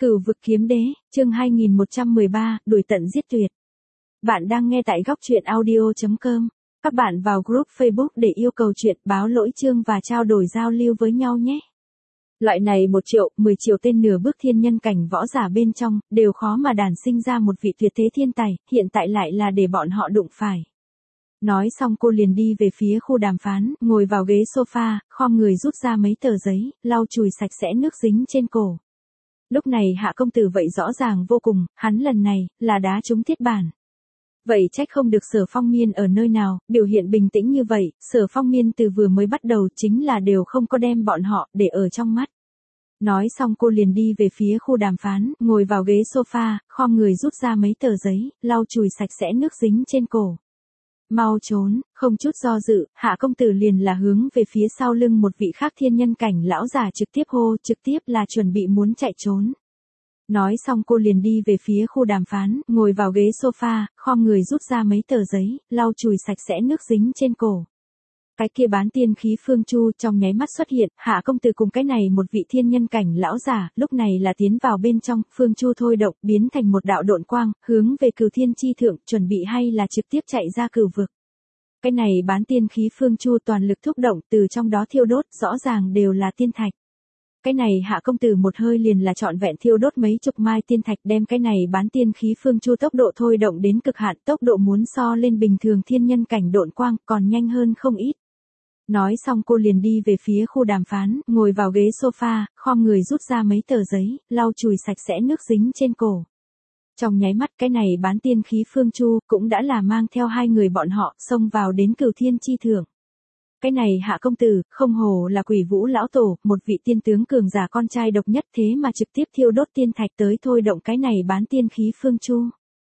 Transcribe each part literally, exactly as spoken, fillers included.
Cửu vực kiếm đế, chương hai nghìn một trăm mười ba, đuổi tận giết tuyệt. Bạn đang nghe tại góc truyện audio chấm com. Các bạn vào group Facebook để yêu cầu chuyện, báo lỗi chương và trao đổi giao lưu với nhau nhé. Loại này một triệu, mười triệu tên nửa bước thiên nhân cảnh võ giả bên trong, đều khó mà đản sinh ra một vị tuyệt thế thiên tài, hiện tại lại là để bọn họ đụng phải. Nói xong cô liền đi về phía khu đàm phán, ngồi vào ghế sofa, khom người rút ra mấy tờ giấy, lau chùi sạch sẽ nước dính trên cổ. Lúc này Hạ công tử vậy rõ ràng vô cùng, hắn lần này, là đá trúng thiết bản. Vậy trách không được Sở Phong Miên ở nơi nào, biểu hiện bình tĩnh như vậy, Sở Phong Miên từ vừa mới bắt đầu chính là đều không có đem bọn họ để ở trong mắt. Nói xong cô liền đi về phía khu đàm phán, ngồi vào ghế sofa, khom người rút ra mấy tờ giấy, lau chùi sạch sẽ nước dính trên cổ. Mau trốn, không chút do dự, Hạ công tử liền là hướng về phía sau lưng một vị khác thiên nhân cảnh lão già trực tiếp hô, trực tiếp là chuẩn bị muốn chạy trốn. Nói xong cô liền đi về phía khu đàm phán, ngồi vào ghế sofa, khom người rút ra mấy tờ giấy, lau chùi sạch sẽ nước dính trên cổ. Cái kia bán tiên khí Phương Chu trong nháy mắt xuất hiện, Hạ công tử cùng cái này một vị thiên nhân cảnh lão giả, lúc này là tiến vào bên trong, Phương Chu thôi động, biến thành một đạo độn quang, hướng về Cửu Thiên chi thượng, chuẩn bị hay là trực tiếp chạy ra cửu vực. Cái này bán tiên khí Phương Chu toàn lực thúc động, từ trong đó thiêu đốt, rõ ràng đều là tiên thạch. Cái này Hạ công tử một hơi liền là trọn vẹn thiêu đốt mấy chục mai tiên thạch, đem cái này bán tiên khí Phương Chu tốc độ thôi động đến cực hạn, tốc độ muốn so lên bình thường thiên nhân cảnh độn quang, còn nhanh hơn không ít. Nói xong cô liền đi về phía khu đàm phán, ngồi vào ghế sofa, khom người rút ra mấy tờ giấy, lau chùi sạch sẽ nước dính trên cổ. Trong nháy mắt cái này bán tiên khí Phương Chu cũng đã là mang theo hai người bọn họ xông vào đến Cửu Thiên chi thượng. Cái này Hạ công tử, không hồ là Quỷ Vũ lão tổ, một vị tiên tướng cường giả con trai độc nhất thế mà trực tiếp thiêu đốt tiên thạch tới thôi động cái này bán tiên khí Phương Chu.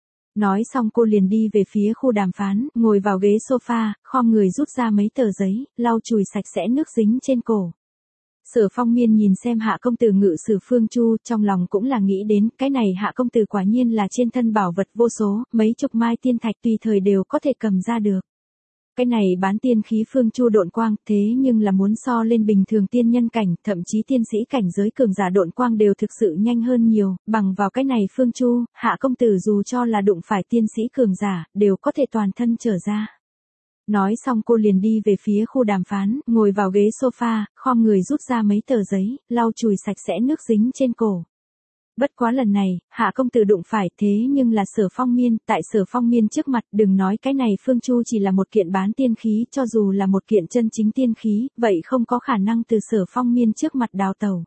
Nói xong cô liền đi về phía khu đàm phán, ngồi vào ghế sofa, khom người rút ra mấy tờ giấy, lau chùi sạch sẽ nước dính trên cổ. Sở Phong Miên nhìn xem Hạ công tử ngự sử Phương Chu, trong lòng cũng là nghĩ đến, cái này Hạ công tử quả nhiên là trên thân bảo vật vô số, mấy chục mai tiên thạch tùy thời đều có thể cầm ra được. Cái này bán tiên khí Phương Chu độn quang, thế nhưng là muốn so lên bình thường tiên nhân cảnh, thậm chí tiên sĩ cảnh giới cường giả độn quang đều thực sự nhanh hơn nhiều, bằng vào cái này Phương Chu, Hạ công tử dù cho là đụng phải tiên sĩ cường giả, đều có thể toàn thân trở ra. Nói xong cô liền đi về phía khu đàm phán, ngồi vào ghế sofa, khom người rút ra mấy tờ giấy, lau chùi sạch sẽ nước dính trên cổ. Bất quá lần này, Hạ công tử đụng phải thế nhưng là Sở Phong Miên, tại Sở Phong Miên trước mặt, đừng nói cái này Phương Chu chỉ là một kiện bán tiên khí, cho dù là một kiện chân chính tiên khí, vậy không có khả năng từ Sở Phong Miên trước mặt đào tẩu.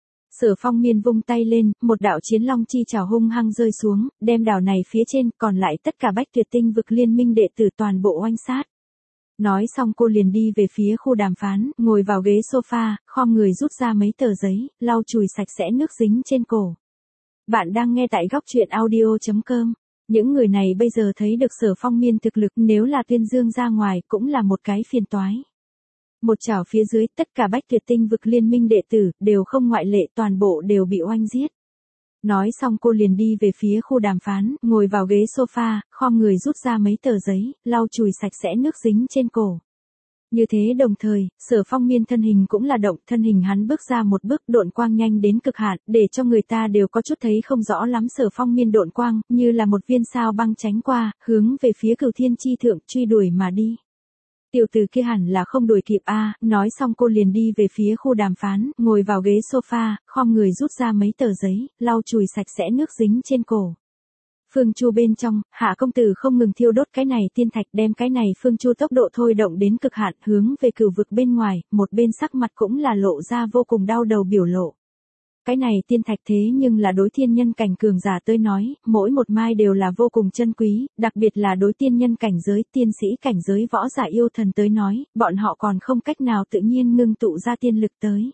Sở Phong Miên vung tay lên, một đạo chiến long chi trảo hung hăng rơi xuống, đem đảo này phía trên, còn lại tất cả bách tuyệt tinh vực liên minh đệ tử toàn bộ oanh sát. Nói xong cô liền đi về phía khu đàm phán, ngồi vào ghế sofa, khom người rút ra mấy tờ giấy, lau chùi sạch sẽ nước dính trên cổ. Bạn đang nghe tại góc truyện audio chấm com. Những người này bây giờ thấy được Sở Phong Miên thực lực, nếu là tuyên dương ra ngoài cũng là một cái phiền toái. Một chảo phía dưới, tất cả bách tuyệt tinh vực liên minh đệ tử, đều không ngoại lệ, toàn bộ đều bị oanh giết. Nói xong cô liền đi về phía khu đàm phán, ngồi vào ghế sofa, khom người rút ra mấy tờ giấy, lau chùi sạch sẽ nước dính trên cổ. Như thế đồng thời, Sở Phong Miên thân hình cũng là động, thân hình hắn bước ra một bước, độn quang nhanh đến cực hạn, để cho người ta đều có chút thấy không rõ lắm Sở Phong Miên độn quang, như là một viên sao băng tránh qua, hướng về phía Cửu Thiên chi thượng, truy đuổi mà đi. Tiểu tử kia hẳn là không đuổi kịp a, à, nói xong cô liền đi về phía khu đàm phán, ngồi vào ghế sofa, khom người rút ra mấy tờ giấy, lau chùi sạch sẽ nước dính trên cổ. Phương Chu bên trong, Hạ công tử không ngừng thiêu đốt cái này tiên thạch, đem cái này Phương Chu tốc độ thôi động đến cực hạn, hướng về cửu vực bên ngoài, một bên sắc mặt cũng là lộ ra vô cùng đau đầu biểu lộ. Cái này tiên thạch thế nhưng là đối thiên nhân cảnh cường giả tới nói, mỗi một mai đều là vô cùng chân quý, đặc biệt là đối tiên nhân cảnh giới, tiên sĩ cảnh giới võ giả yêu thần tới nói, bọn họ còn không cách nào tự nhiên ngưng tụ ra tiên lực tới.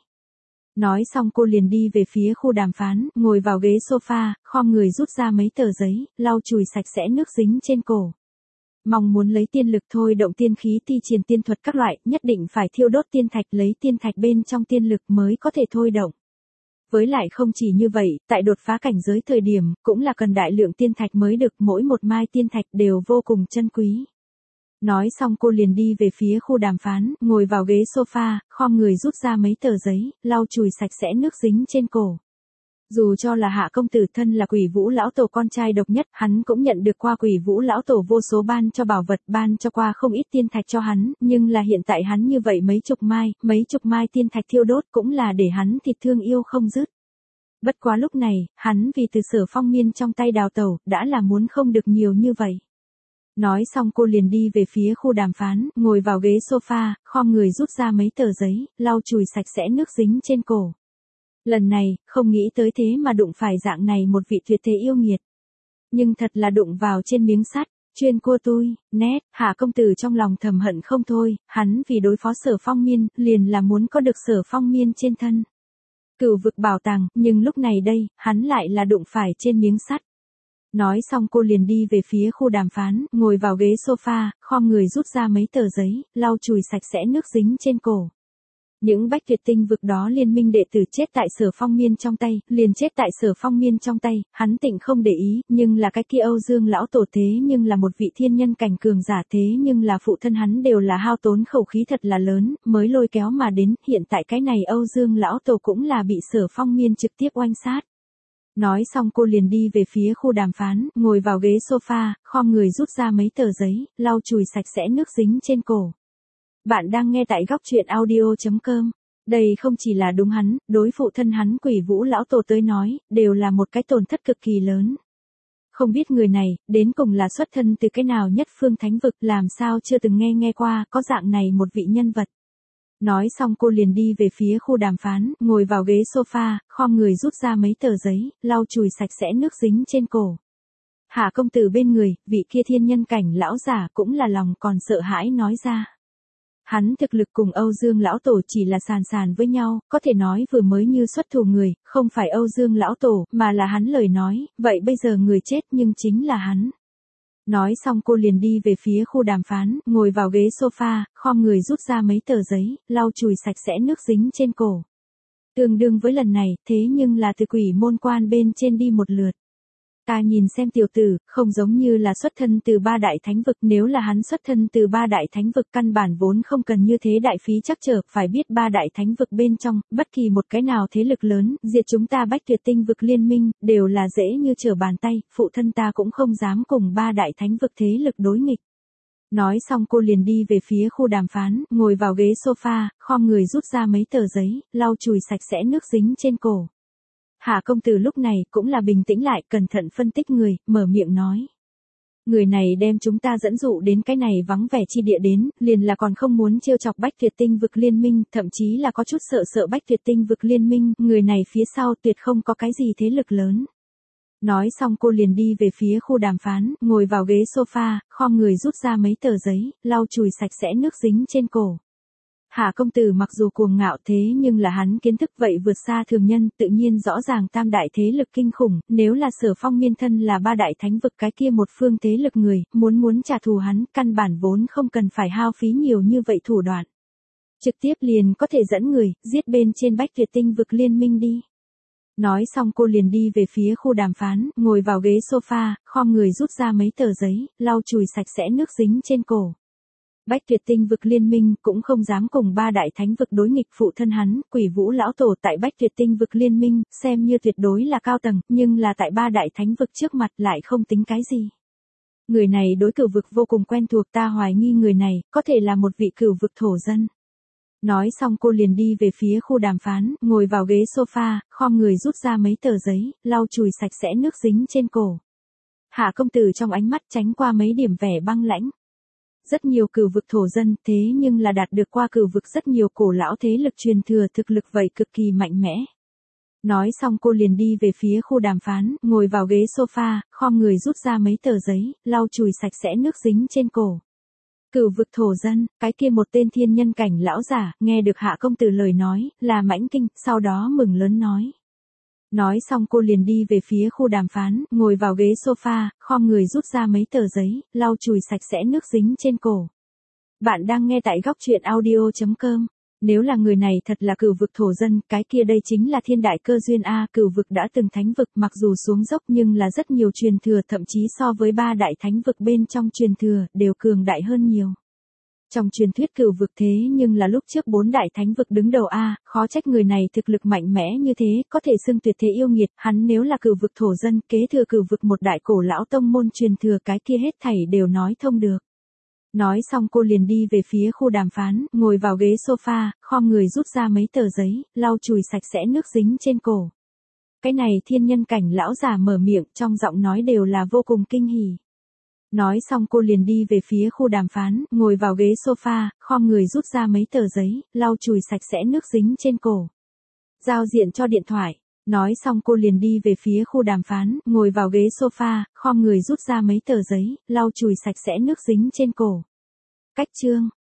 Nói xong cô liền đi về phía khu đàm phán, ngồi vào ghế sofa, khom người rút ra mấy tờ giấy, lau chùi sạch sẽ nước dính trên cổ. Mong muốn lấy tiên lực thôi động tiên khí thi triển tiên thuật các loại, nhất định phải thiêu đốt tiên thạch, lấy tiên thạch bên trong tiên lực mới có thể thôi động. Với lại không chỉ như vậy, tại đột phá cảnh giới thời điểm, cũng là cần đại lượng tiên thạch mới được, mỗi một mai tiên thạch đều vô cùng chân quý. Nói xong cô liền đi về phía khu đàm phán, ngồi vào ghế sofa, khom người rút ra mấy tờ giấy, lau chùi sạch sẽ nước dính trên cổ. Dù cho là Hạ công tử thân là Quỷ Vũ lão tổ con trai độc nhất, hắn cũng nhận được qua Quỷ Vũ lão tổ vô số ban cho bảo vật, ban cho qua không ít tiên thạch cho hắn, nhưng là hiện tại hắn như vậy mấy chục mai, mấy chục mai tiên thạch thiêu đốt cũng là để hắn thịt thương yêu không dứt. Bất quá lúc này, hắn vì từ Sở Phong Miên trong tay đào tẩu, đã là muốn không được nhiều như vậy. Nói xong cô liền đi về phía khu đàm phán, ngồi vào ghế sofa, khom người rút ra mấy tờ giấy, lau chùi sạch sẽ nước dính trên cổ. Lần này, không nghĩ tới thế mà đụng phải dạng này một vị tuyệt thế yêu nghiệt. Nhưng thật là đụng vào trên miếng sắt, chuyên cua tôi, nét, Hạ công tử trong lòng thầm hận không thôi, hắn vì đối phó Sở Phong Miên, liền là muốn có được Sở Phong Miên trên thân. Cửu vực bảo tàng, nhưng lúc này đây, hắn lại là đụng phải trên miếng sắt. Nói xong cô liền đi về phía khu đàm phán, ngồi vào ghế sofa, khom người rút ra mấy tờ giấy, lau chùi sạch sẽ nước dính trên cổ. Những bách tuyệt tinh vực đó liên minh đệ tử chết tại Sở Phong Miên trong tay, liền chết tại Sở Phong Miên trong tay, hắn tịnh không để ý, nhưng là cái kia Âu Dương lão tổ thế nhưng là một vị thiên nhân cảnh cường giả thế nhưng là phụ thân hắn đều là hao tốn khẩu khí thật là lớn, mới lôi kéo mà đến, hiện tại cái này Âu Dương lão tổ cũng là bị Sở Phong Miên trực tiếp oanh sát. Nói xong cô liền đi về phía khu đàm phán, ngồi vào ghế sofa, khom người rút ra mấy tờ giấy, lau chùi sạch sẽ nước dính trên cổ. Bạn đang nghe tại góc truyện audio chấm com. Đây không chỉ là đúng hắn, đối phụ thân hắn Quỷ Vũ lão tổ tới nói, đều là một cái tổn thất cực kỳ lớn. Không biết người này, đến cùng là xuất thân từ cái nào nhất phương thánh vực, làm sao chưa từng nghe nghe qua, có dạng này một vị nhân vật. Nói xong cô liền đi về phía khu đàm phán, ngồi vào ghế sofa, khom người rút ra mấy tờ giấy, lau chùi sạch sẽ nước dính trên cổ. Hạ công tử bên người, vị kia thiên nhân cảnh lão giả cũng là lòng còn sợ hãi nói ra. Hắn thực lực cùng Âu Dương lão tổ chỉ là sàn sàn với nhau, có thể nói vừa mới như xuất thủ người, không phải Âu Dương lão tổ, mà là hắn lời nói, vậy bây giờ người chết nhưng chính là hắn. Nói xong cô liền đi về phía khu đàm phán, ngồi vào ghế sofa, khom người rút ra mấy tờ giấy, lau chùi sạch sẽ nước dính trên cổ. Tương đương với lần này, thế nhưng là từ quỷ môn quan bên trên đi một lượt. Ta nhìn xem tiểu tử, không giống như là xuất thân từ ba đại thánh vực, nếu là hắn xuất thân từ ba đại thánh vực căn bản vốn không cần như thế đại phí chắc trở, phải biết ba đại thánh vực bên trong, bất kỳ một cái nào thế lực lớn, diệt chúng ta bách tuyệt tinh vực liên minh, đều là dễ như trở bàn tay, phụ thân ta cũng không dám cùng ba đại thánh vực thế lực đối nghịch. Nói xong cô liền đi về phía khu đàm phán, ngồi vào ghế sofa, khom người rút ra mấy tờ giấy, lau chùi sạch sẽ nước dính trên cổ. Hạ công tử lúc này cũng là bình tĩnh lại, cẩn thận phân tích người, mở miệng nói. Người này đem chúng ta dẫn dụ đến cái này vắng vẻ chi địa đến, liền là còn không muốn trêu chọc bách tuyệt tinh vực liên minh, thậm chí là có chút sợ sợ bách tuyệt tinh vực liên minh, người này phía sau tuyệt không có cái gì thế lực lớn. Nói xong cô liền đi về phía khu đàm phán, ngồi vào ghế sofa, khom người rút ra mấy tờ giấy, lau chùi sạch sẽ nước dính trên cổ. Hạ công tử mặc dù cuồng ngạo thế nhưng là hắn kiến thức vậy vượt xa thường nhân, tự nhiên rõ ràng tam đại thế lực kinh khủng, nếu là Sở Phong Miên thân là ba đại thánh vực cái kia một phương thế lực người, muốn muốn trả thù hắn, căn bản vốn không cần phải hao phí nhiều như vậy thủ đoạn. Trực tiếp liền có thể dẫn người, giết bên trên bách tuyệt tinh vực liên minh đi. Nói xong cô liền đi về phía khu đàm phán, ngồi vào ghế sofa, khom người rút ra mấy tờ giấy, lau chùi sạch sẽ nước dính trên cổ. Bách tuyệt tinh vực liên minh cũng không dám cùng ba đại thánh vực đối nghịch, phụ thân hắn, Quỷ Vũ lão tổ tại bách tuyệt tinh vực liên minh, xem như tuyệt đối là cao tầng, nhưng là tại ba đại thánh vực trước mặt lại không tính cái gì. Người này đối cửu vực vô cùng quen thuộc, ta hoài nghi người này, có thể là một vị cửu vực thổ dân. Nói xong cô liền đi về phía khu đàm phán, ngồi vào ghế sofa, khom người rút ra mấy tờ giấy, lau chùi sạch sẽ nước dính trên cổ. Hạ công tử trong ánh mắt tránh qua mấy điểm vẻ băng lãnh. Rất nhiều cửu vực thổ dân, thế nhưng là đạt được qua cửu vực rất nhiều cổ lão thế lực truyền thừa, thực lực vậy cực kỳ mạnh mẽ. Nói xong cô liền đi về phía khu đàm phán, ngồi vào ghế sofa, khom người rút ra mấy tờ giấy, lau chùi sạch sẽ nước dính trên cổ. Cửu vực thổ dân, cái kia một tên thiên nhân cảnh lão giả, nghe được Hạ công tử lời nói, là mãnh kinh, sau đó mừng lớn nói. Nói xong cô liền đi về phía khu đàm phán, ngồi vào ghế sofa, khom người rút ra mấy tờ giấy, lau chùi sạch sẽ nước dính trên cổ. Bạn đang nghe tại góc truyện audio chấm com. Nếu là người này thật là cửu vực thổ dân, cái kia đây chính là thiên đại cơ duyên a, cửu vực đã từng thánh vực, mặc dù xuống dốc nhưng là rất nhiều truyền thừa, thậm chí so với ba đại thánh vực bên trong truyền thừa, đều cường đại hơn nhiều. Trong truyền thuyết cửu vực thế nhưng là lúc trước bốn đại thánh vực đứng đầu A, khó trách người này thực lực mạnh mẽ như thế, có thể xưng tuyệt thế yêu nghiệt, hắn nếu là cửu vực thổ dân, kế thừa cửu vực một đại cổ lão tông môn truyền thừa cái kia hết thảy đều nói thông được. Nói xong cô liền đi về phía khu đàm phán, ngồi vào ghế sofa, khom người rút ra mấy tờ giấy, lau chùi sạch sẽ nước dính trên cổ. Cái này thiên nhân cảnh lão già mở miệng, trong giọng nói đều là vô cùng kinh hỉ. Nói xong cô liền đi về phía khu đàm phán, ngồi vào ghế sofa, khom người rút ra mấy tờ giấy, lau chùi sạch sẽ nước dính trên cổ. Giao diện cho điện thoại. Nói xong cô liền đi về phía khu đàm phán, ngồi vào ghế sofa, khom người rút ra mấy tờ giấy, lau chùi sạch sẽ nước dính trên cổ. Cách chương.